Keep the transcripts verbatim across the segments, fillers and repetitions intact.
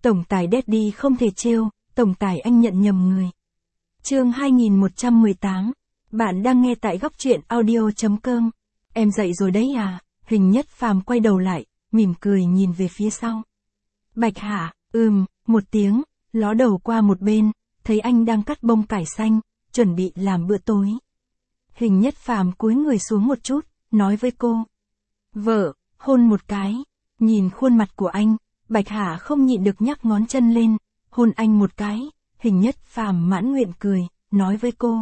Tổng tài Daddy không thể trêu, tổng tài anh nhận nhầm người. Chương hai nghìn một trăm mười tám. Bạn đang nghe tại góc truyện audio chấm com. Em dậy rồi đấy à? Hình Nhất Phàm quay đầu lại, mỉm cười nhìn về phía sau. Bạch Hạ, ừm, một tiếng, ló đầu qua một bên, thấy anh đang cắt bông cải xanh, chuẩn bị làm bữa tối. Hình Nhất Phàm cúi người xuống một chút, nói với cô. Vợ, hôn một cái. Nhìn khuôn mặt của anh, Bạch Hạ không nhịn được nhắc ngón chân lên, hôn anh một cái. Hình Nhất Phàm mãn nguyện cười, nói với cô.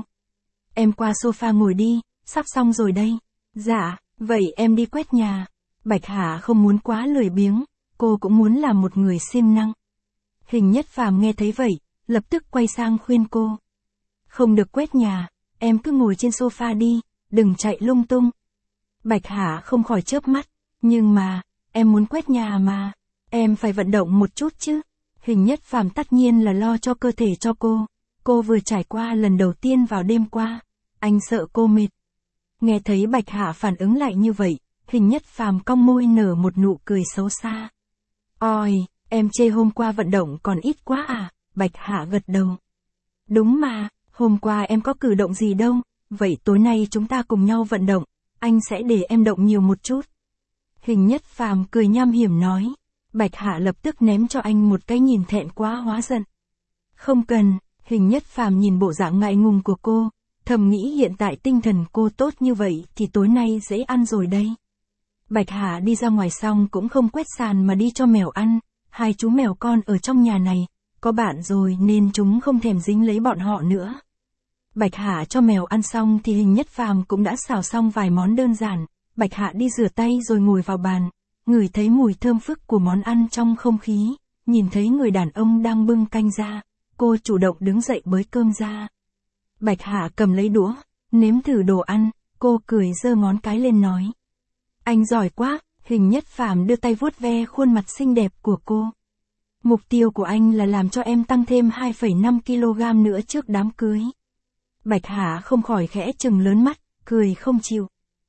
Em qua sofa ngồi đi, sắp xong rồi đây. Dạ, vậy em đi quét nhà. Bạch Hạ không muốn quá lười biếng, cô cũng muốn làm một người siêng năng. Hình Nhất Phàm nghe thấy vậy, lập tức quay sang khuyên cô. Không được quét nhà, em cứ ngồi trên sofa đi, đừng chạy lung tung. Bạch Hạ không khỏi chớp mắt, nhưng mà, em muốn quét nhà mà, em phải vận động một chút chứ. Hình Nhất Phàm tất nhiên là lo cho cơ thể cho cô, cô vừa trải qua lần đầu tiên vào đêm qua, anh sợ cô mệt. Nghe thấy Bạch Hạ phản ứng lại như vậy, Hình Nhất Phàm cong môi nở một nụ cười xấu xa. Ôi, em chê hôm qua vận động còn ít quá à? Bạch Hạ gật đầu. Đúng mà, hôm qua em có cử động gì đâu, vậy tối nay chúng ta cùng nhau vận động, anh sẽ để em động nhiều một chút. Hình Nhất Phàm cười nham hiểm nói. Bạch Hạ lập tức ném cho anh một cái nhìn thẹn quá hóa giận. Không cần. Hình Nhất Phàm nhìn bộ dạng ngại ngùng của cô, thầm nghĩ hiện tại tinh thần cô tốt như vậy thì tối nay dễ ăn rồi đây. Bạch Hạ đi ra ngoài xong cũng không quét sàn mà đi cho mèo ăn, hai chú mèo con ở trong nhà này, có bạn rồi nên chúng không thèm dính lấy bọn họ nữa. Bạch Hạ cho mèo ăn xong thì Hình Nhất Phàm cũng đã xào xong vài món đơn giản, Bạch Hạ đi rửa tay rồi ngồi vào bàn, ngửi thấy mùi thơm phức của món ăn trong không khí, nhìn thấy người đàn ông đang bưng canh ra, cô chủ động đứng dậy bới cơm ra. Bạch Hạ cầm lấy đũa, nếm thử đồ ăn, cô cười giơ ngón cái lên nói. Anh giỏi quá. Hình Nhất Phàm đưa tay vuốt ve khuôn mặt xinh đẹp của cô. Mục tiêu của anh là làm cho em tăng thêm hai phẩy năm ki lô gam nữa trước đám cưới. Bạch Hạ không khỏi khẽ trừng lớn mắt, cười không chịu.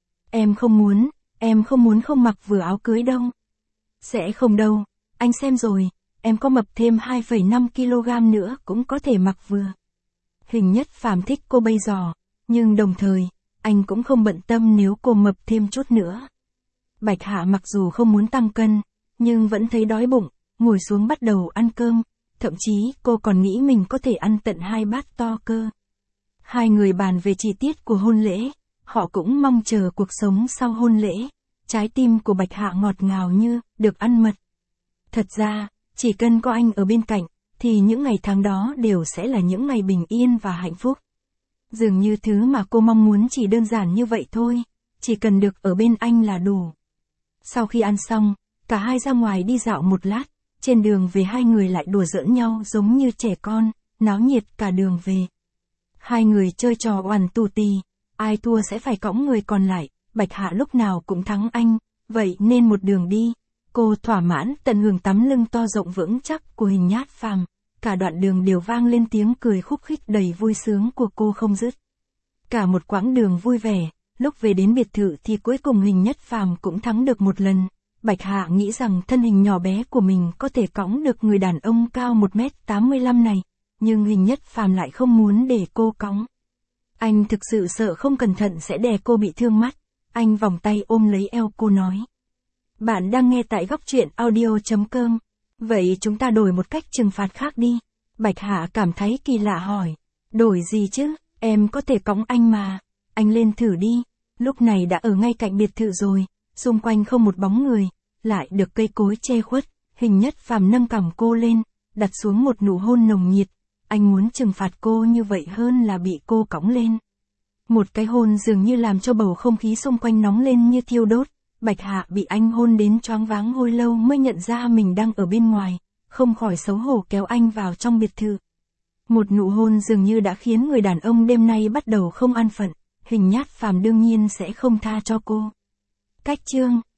Em không muốn, em không muốn không mặc vừa áo cưới đâu. Sẽ không đâu, anh xem rồi, em có mập thêm hai phẩy năm ki lô gam nữa cũng có thể mặc vừa. Hình Nhất Phàm thích cô bây giờ, nhưng đồng thời, anh cũng không bận tâm nếu cô mập thêm chút nữa. Bạch Hạ mặc dù không muốn tăng cân, nhưng vẫn thấy đói bụng, ngồi xuống bắt đầu ăn cơm, thậm chí cô còn nghĩ mình có thể ăn tận hai bát to cơ. Hai người bàn về chi tiết của hôn lễ, họ cũng mong chờ cuộc sống sau hôn lễ, trái tim của Bạch Hạ ngọt ngào như được ăn mật. Thật ra, chỉ cần có anh ở bên cạnh, thì những ngày tháng đó đều sẽ là những ngày bình yên và hạnh phúc. Dường như thứ mà cô mong muốn chỉ đơn giản như vậy thôi, chỉ cần được ở bên anh là đủ. Sau khi ăn xong, cả hai ra ngoài đi dạo một lát, trên đường về hai người lại đùa giỡn nhau giống như trẻ con, náo nhiệt cả đường về. Hai người chơi trò oằn tù tì, ai thua sẽ phải cõng người còn lại, Bạch Hạ lúc nào cũng thắng anh, vậy nên một đường đi, cô thỏa mãn tận hưởng tấm lưng to rộng vững chắc của Hình Nhất Phàm, cả đoạn đường đều vang lên tiếng cười khúc khích đầy vui sướng của cô không dứt. Cả một quãng đường vui vẻ. Lúc về đến biệt thự thì cuối cùng Hình Nhất Phàm cũng thắng được một lần. Bạch Hạ nghĩ rằng thân hình nhỏ bé của mình có thể cõng được người đàn ông cao một mét tám mươi lăm này, nhưng Hình Nhất Phàm lại không muốn để cô cõng. Anh thực sự sợ không cẩn thận sẽ đè cô bị thương mắt, anh vòng tay ôm lấy eo cô nói. Bạn đang nghe tại góc truyện audio chấm com, vậy chúng ta đổi một cách trừng phạt khác đi. Bạch Hạ cảm thấy kỳ lạ hỏi, đổi gì chứ, em có thể cõng anh mà, anh lên thử đi. Lúc này đã ở ngay cạnh biệt thự rồi, xung quanh không một bóng người, lại được cây cối che khuất, Hình Nhất Phàm nâng cằm cô lên, đặt xuống một nụ hôn nồng nhiệt, anh muốn trừng phạt cô như vậy hơn là bị cô cõng lên. Một cái hôn dường như làm cho bầu không khí xung quanh nóng lên như thiêu đốt, Bạch Hạ bị anh hôn đến choáng váng hồi lâu mới nhận ra mình đang ở bên ngoài, không khỏi xấu hổ kéo anh vào trong biệt thự. Một nụ hôn dường như đã khiến người đàn ông đêm nay bắt đầu không an phận. Hình Nhất Phàm đương nhiên sẽ không tha cho cô. Cách chương